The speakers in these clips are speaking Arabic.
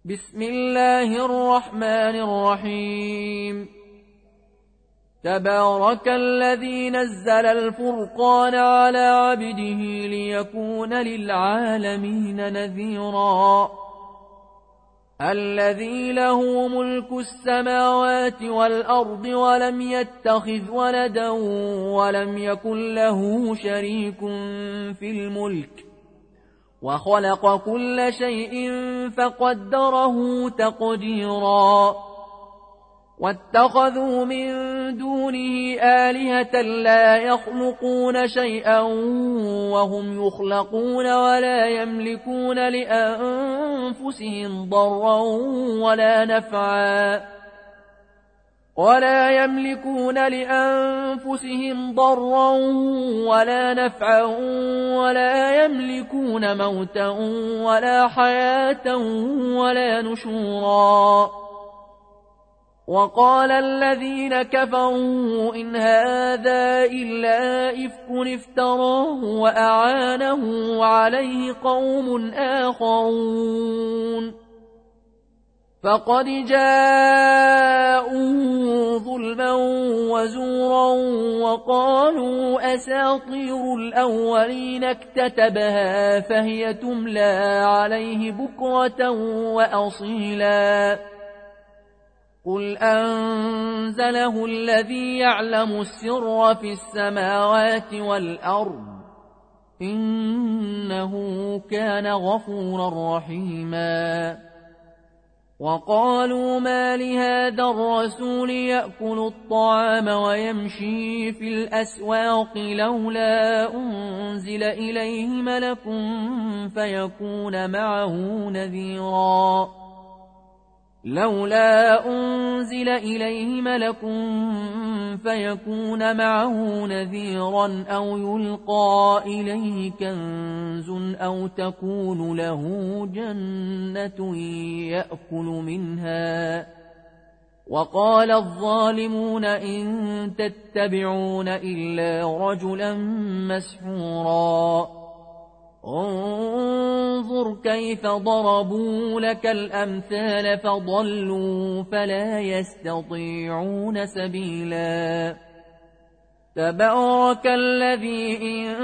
بسم الله الرحمن الرحيم. تبارك الذي نزل الفرقان على عبده ليكون للعالمين نذيرا. الذي له ملك السماوات والأرض ولم يتخذ ولدا ولم يكن له شريك في الملك وخلق كل شيء فقدره تقديرا. واتخذوا من دونه آلهة لا يخلقون شيئا وهم يخلقون ولا يملكون لأنفسهم ضرا ولا نفعا ولا يملكون موتا ولا حياة ولا نشورا. وقال الذين كفروا إن هذا إلا إفك افتراه وأعانه عليه قوم آخرون فقد جاءوا ظلما وزورا وقالوا أساطير الأولين اكتتبها فهي تملى عليه بكرة وأصيلا. قل أنزله الذي يعلم السر في السماوات والأرض إنه كان غفورا رحيما. وقالوا ما لهذا الرسول يأكل الطعام ويمشي في الأسواق لولا أنزل إليه ملك فيكون معه نذيرا أو يلقى إليه كنز أو تكون له جنة يأكل منها. وقال الظالمون إن تتبعون إلا رجلا مسحورا. انظر كيف ضربوا لك الأمثال فضلوا فلا يستطيعون سبيلا. تبارك الذي إن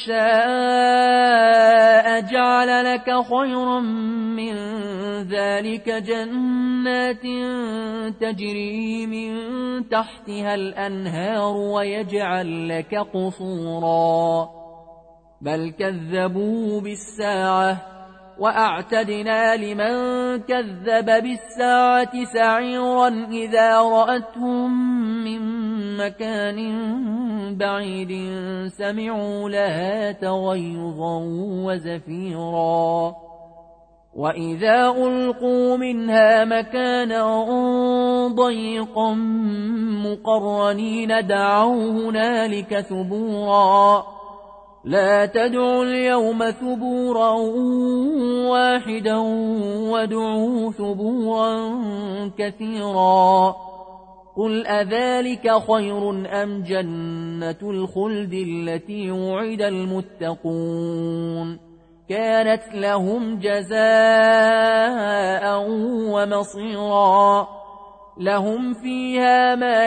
شاء جعل لك خيرا من ذلك جنات تجري من تحتها الأنهار ويجعل لك قصورا. بل كذبوا بالساعة وأعتدنا لمن كذب بالساعة سعيرا إذا رأتهم من مكان بعيد سمعوا لها تغيظا وزفيرا. وإذا ألقوا منها مكانا ضيقا مقرنين دعوا هنالك ثبورا. لا تدعوا اليوم ثبورا واحدا وادعوا ثبورا كثيرا. قل أذلك خير أم جنة الخلد التي وعد المتقون كانت لهم جزاء ومصيرا. لهم فيها ما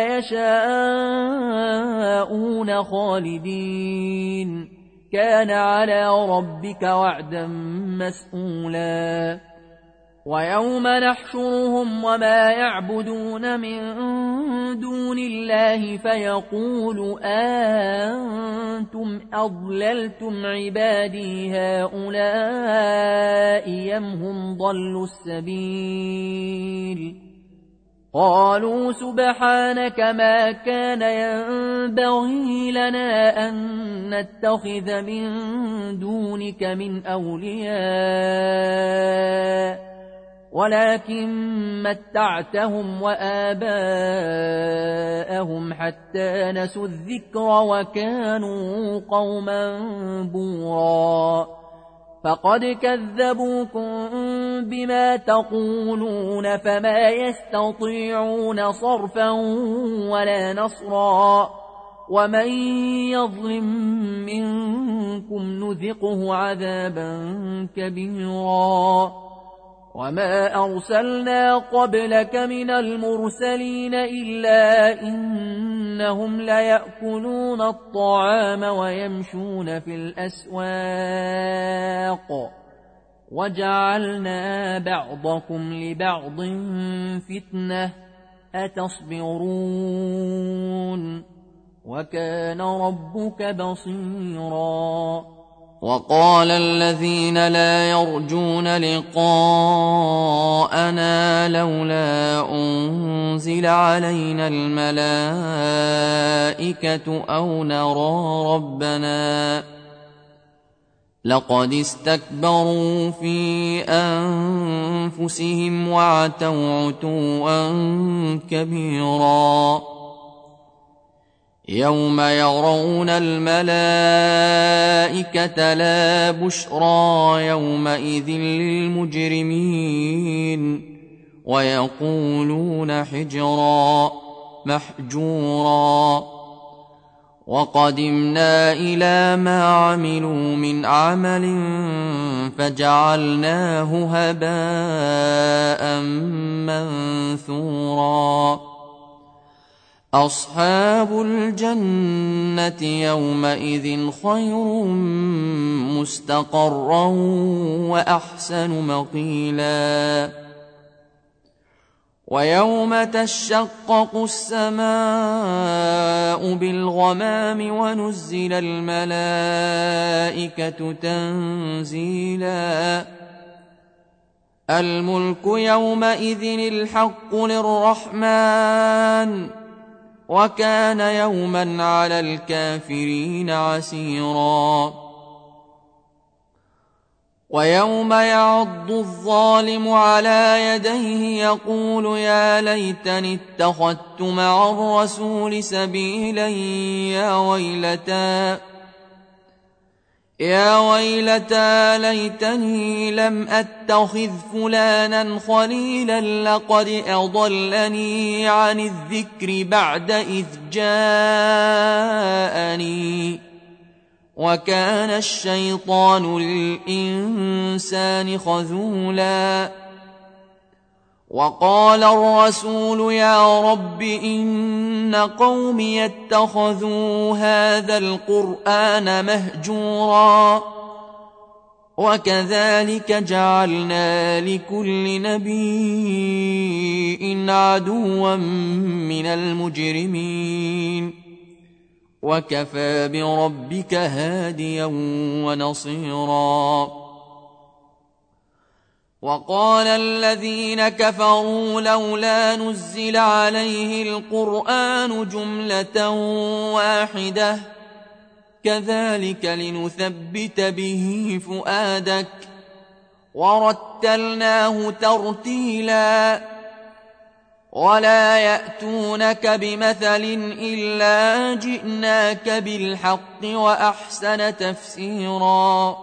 يشاءون خالدين كان على ربك وعدا مسئولا. ويوم نحشرهم وما يعبدون من دون الله فيقول أنتم أضللتم عبادي هؤلاء أم هم ضلوا السبيل. قالوا سبحانك ما كان ينبغي لنا أن نتخذ من دونك من أولياء ولكن متعتهم وآباءهم حتى نسوا الذكر وكانوا قوما بورا. فقد كذبوكم بما تقولون فما يستطيعون صرفا ولا نصرا. ومن يظلم منكم نذقه عذابا كبيرا. وما أرسلنا قبلك من المرسلين إلا إنهم ليأكلون الطعام ويمشون في الأسواق وجعلنا بعضكم لبعض فتنة أتصبرون وكان ربك بصيرا وقال الذين لا يرجون لقاءنا لولا أنزل علينا الملائكة أو نرى ربنا لقد استكبروا في أنفسهم وعتوا عتوا كبيرا يوم يرون الملائكة لا بشرى يومئذ للمجرمين ويقولون حجرا محجورا وقدمنا إلى ما عملوا من عمل فجعلناه هباء منثورا أصحاب الجنة يومئذ خير مستقرا وأحسن مقيلا ويوم تشقق السماء بالغمام ونزل الملائكة تنزيلا الملك يومئذ الحق للرحمن وكان يوما على الكافرين عسيرا ويوم يعض الظالم على يديه يقول يا ليتني اتخذت مع الرسول سبيلا يا ويلتى ليتني لم أتخذ فلانا خليلا لقد أضلني عن الذكر بعد إذ جاءني وكان الشيطان للإنسان خذولا وقال الرسول يا رب إن قومي اتخذوا هذا القرآن مهجورا وكذلك جعلنا لكل نبي عدوا من المجرمين وكفى بربك هاديا ونصيرا وقال الذين كفروا لولا نزل عليه القرآن جملة واحدة كذلك لنثبت به فؤادك ورتلناه ترتيلا ولا يأتونك بمثل إلا جئناك بالحق وأحسن تفسيرا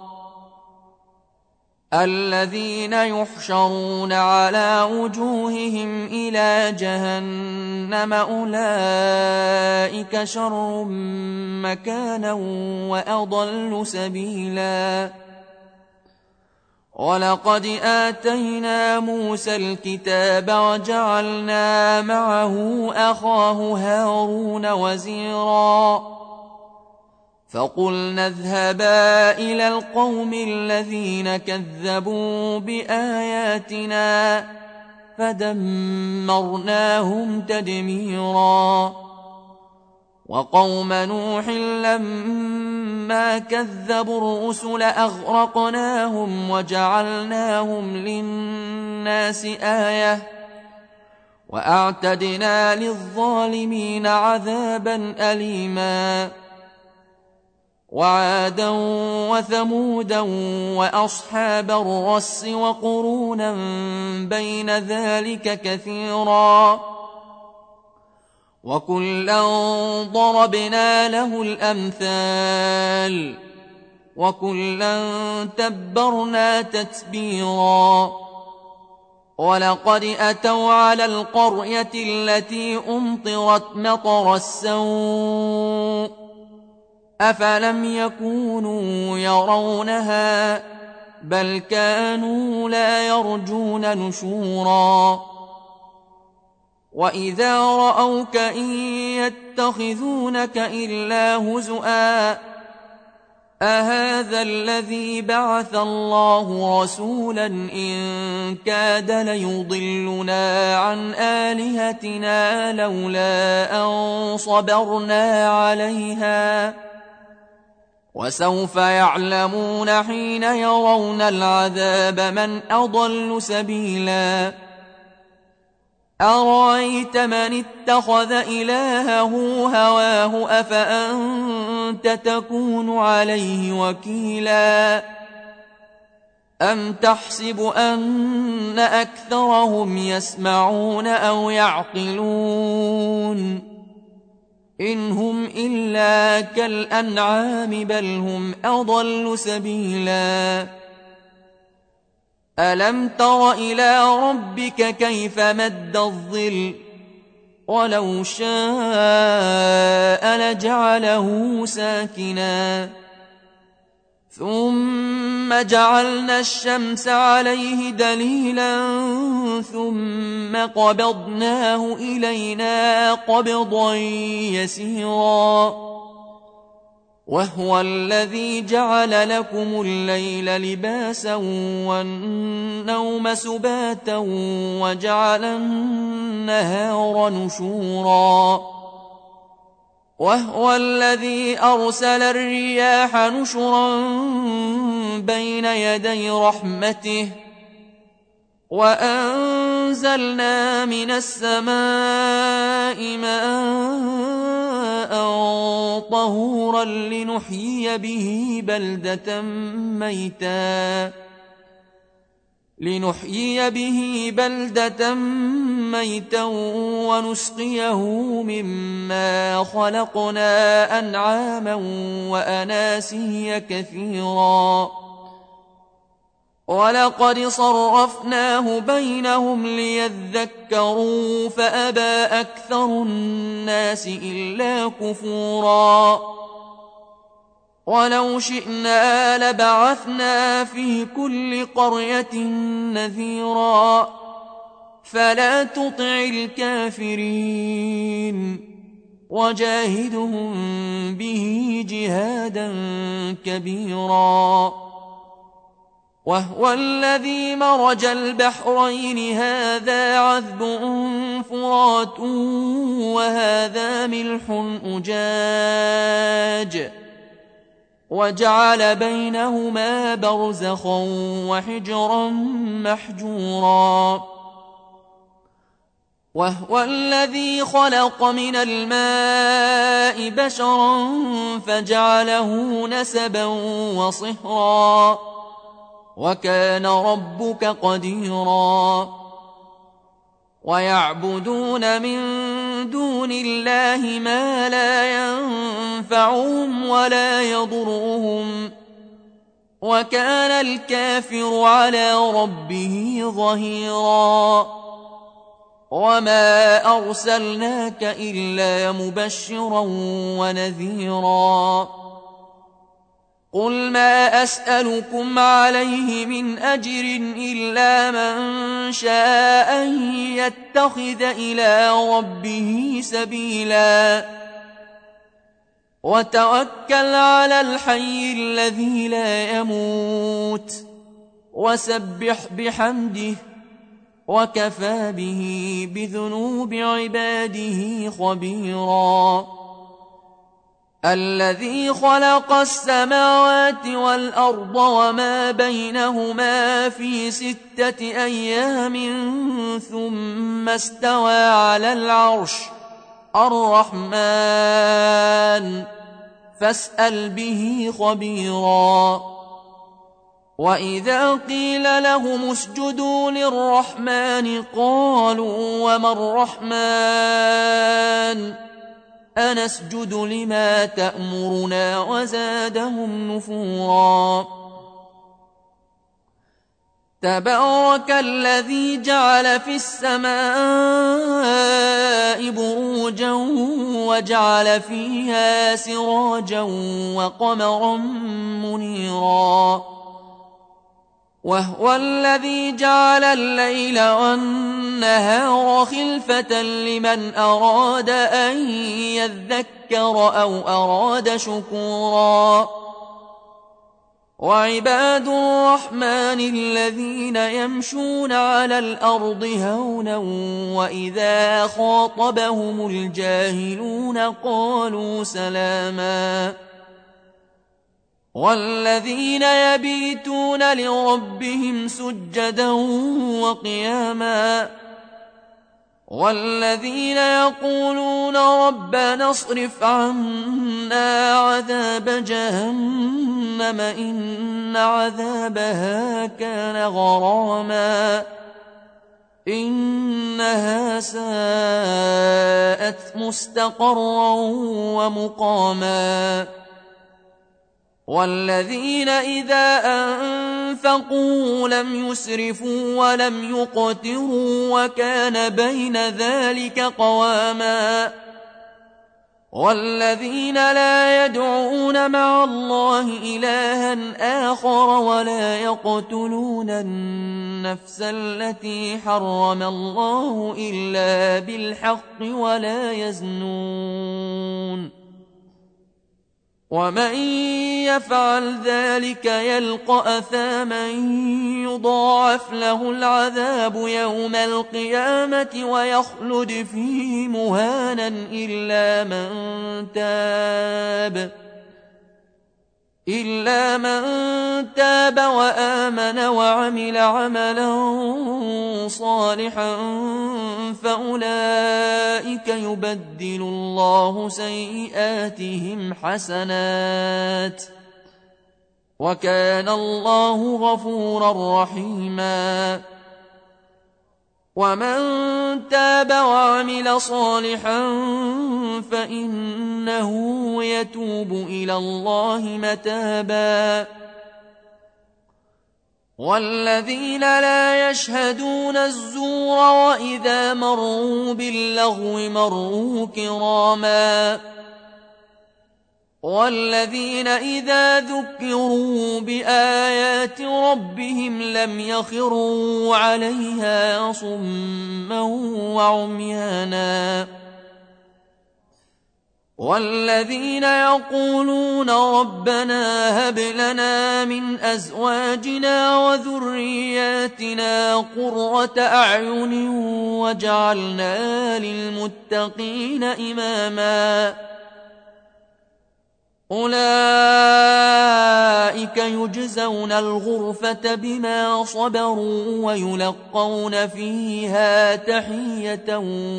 الذين يحشرون على وجوههم إلى جهنم أولئك شر مكانا وأضل سبيلا ولقد آتينا موسى الكتاب وجعلنا معه أخاه هارون وزيرا فقلنا اذهبا إلى القوم الذين كذبوا بآياتنا فدمرناهم تدميرا وقوم نوح لما كذبوا الرسل أغرقناهم وجعلناهم للناس آية وأعتدنا للظالمين عذابا أليما وعادا وثمودا وأصحاب الرس وقرونا بين ذلك كثيرا وكلا ضربنا له الأمثال وكلا تبرنا تتبيرا ولقد أتوا على القرية التي أمطرت مطر السوء أفلم يكونوا يرونها بل كانوا لا يرجون نشورا وإذا رأوك إن يتخذونك إلا هزؤا أهذا الذي بعث الله رسولا إن كاد ليضلنا عن آلهتنا لولا أن صبرنا عليها وسوف يعلمون حين يرون العذاب من أضل سبيلا أرأيت من اتخذ إلهه هواه أفأنت تكون عليه وكيلا أم تحسب أن أكثرهم يسمعون أو يعقلون إن هم إلا كالأنعام بل هم أضل سبيلا ألم تر إلى ربك كيف مد الظل ولو شاء لجعله ساكنا ثم جعلنا الشمس عليه دليلا ثم قبضناه إلينا قبضا يسيرا وهو الذي جعل لكم الليل لباسا والنوم سباتا وجعل النهار نشورا وهو الذي أرسل الرياح نشرا بين يدي رحمته وأنزلنا من السماء ماء طهورا لنحيي به بلدة ميتا ونسقيه مما خلقنا أنعاما وأناسيا كثيرا ولقد صرفناه بينهم ليذكروا فأبى أكثر الناس إلا كفورا ولو شئنا لبعثنا في كل قرية نذيرا فلا تطع الكافرين وجاهدهم به جهادا كبيرا وهو الذي مرج البحرين هذا عذب فرات وهذا ملح أجاج وجعل بينهما برزخا وحجرا محجورا وهو الذي خلق من الماء بشرا فجعله نسبا وصهرا وكان ربك قديرا ويعبدون من دون الله ما لا ينفعهم ولا يضرهم وكان الكافر على ربه ظهيرا وما أرسلناك إلا مبشرا ونذيرا قل ما أسألكم عليه من أجر إلا من شاء أن يتخذ إلى ربه سبيلا وتوكل على الحي الذي لا يموت وسبح بحمده وكفى به بذنوب عباده خبيرا الذي خلق السماوات والأرض وما بينهما في 6 أيام ثم استوى على العرش الرحمن فاسأل به خبيرا وإذا قيل لهم اسجدوا للرحمن قالوا وما الرحمن أنسجد لما تأمرنا وزادهم نفورا تبارك الذي جعل في السماء بروجا وجعل فيها سراجا وقمرا منيرا وهو الذي جعل الليل والنهار خلفة لمن أراد أن يذكر أو أراد شكورا وعباد الرحمن الذين يمشون على الأرض هونا وإذا خاطبهم الجاهلون قالوا سلاما والذين يبيتون لربهم سجدا وقياما والذين يقولون ربنا اصرف عنا عذاب جهنم إن عذابها كان غراما إنها ساءت مستقرا ومقاما والذين إذا أنفقوا لم يسرفوا ولم يقتروا وكان بين ذلك قواما والذين لا يدعون مع الله إلها آخر ولا يقتلون النفس التي حرم الله إلا بالحق ولا يزنون ومن يفعل ذلك يلقى أثاما يضاعف له العذاب يوم القيامة ويخلد فيه مهانا إلا من تاب وآمن وعمل عملا صالحا فأولئك يبدل الله سيئاتهم حسنات وكان الله غفورا رحيما ومن تاب وعمل صالحا فإنه يتوب إلى الله متابا والذين لا يشهدون الزور وإذا مروا باللغو مروا كراما والذين إذا ذكروا بآيات ربهم لم يخروا عليها صما وعميانا والذين يقولون ربنا هب لنا من أزواجنا وذرياتنا قرة أعين واجعلنا للمتقين إماما أولئك يجزون الغرفة بما صبروا ويلقون فيها تحية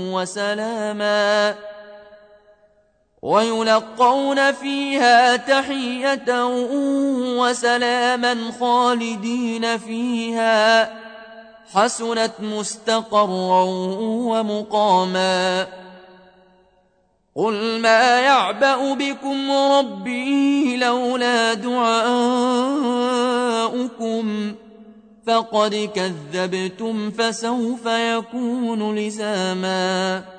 وسلاما خالدين فيها حسنت مستقرا ومقاما قل ما يعبأ بكم ربي لولا دعاؤكم فقد كذبتم فسوف يكون لزاما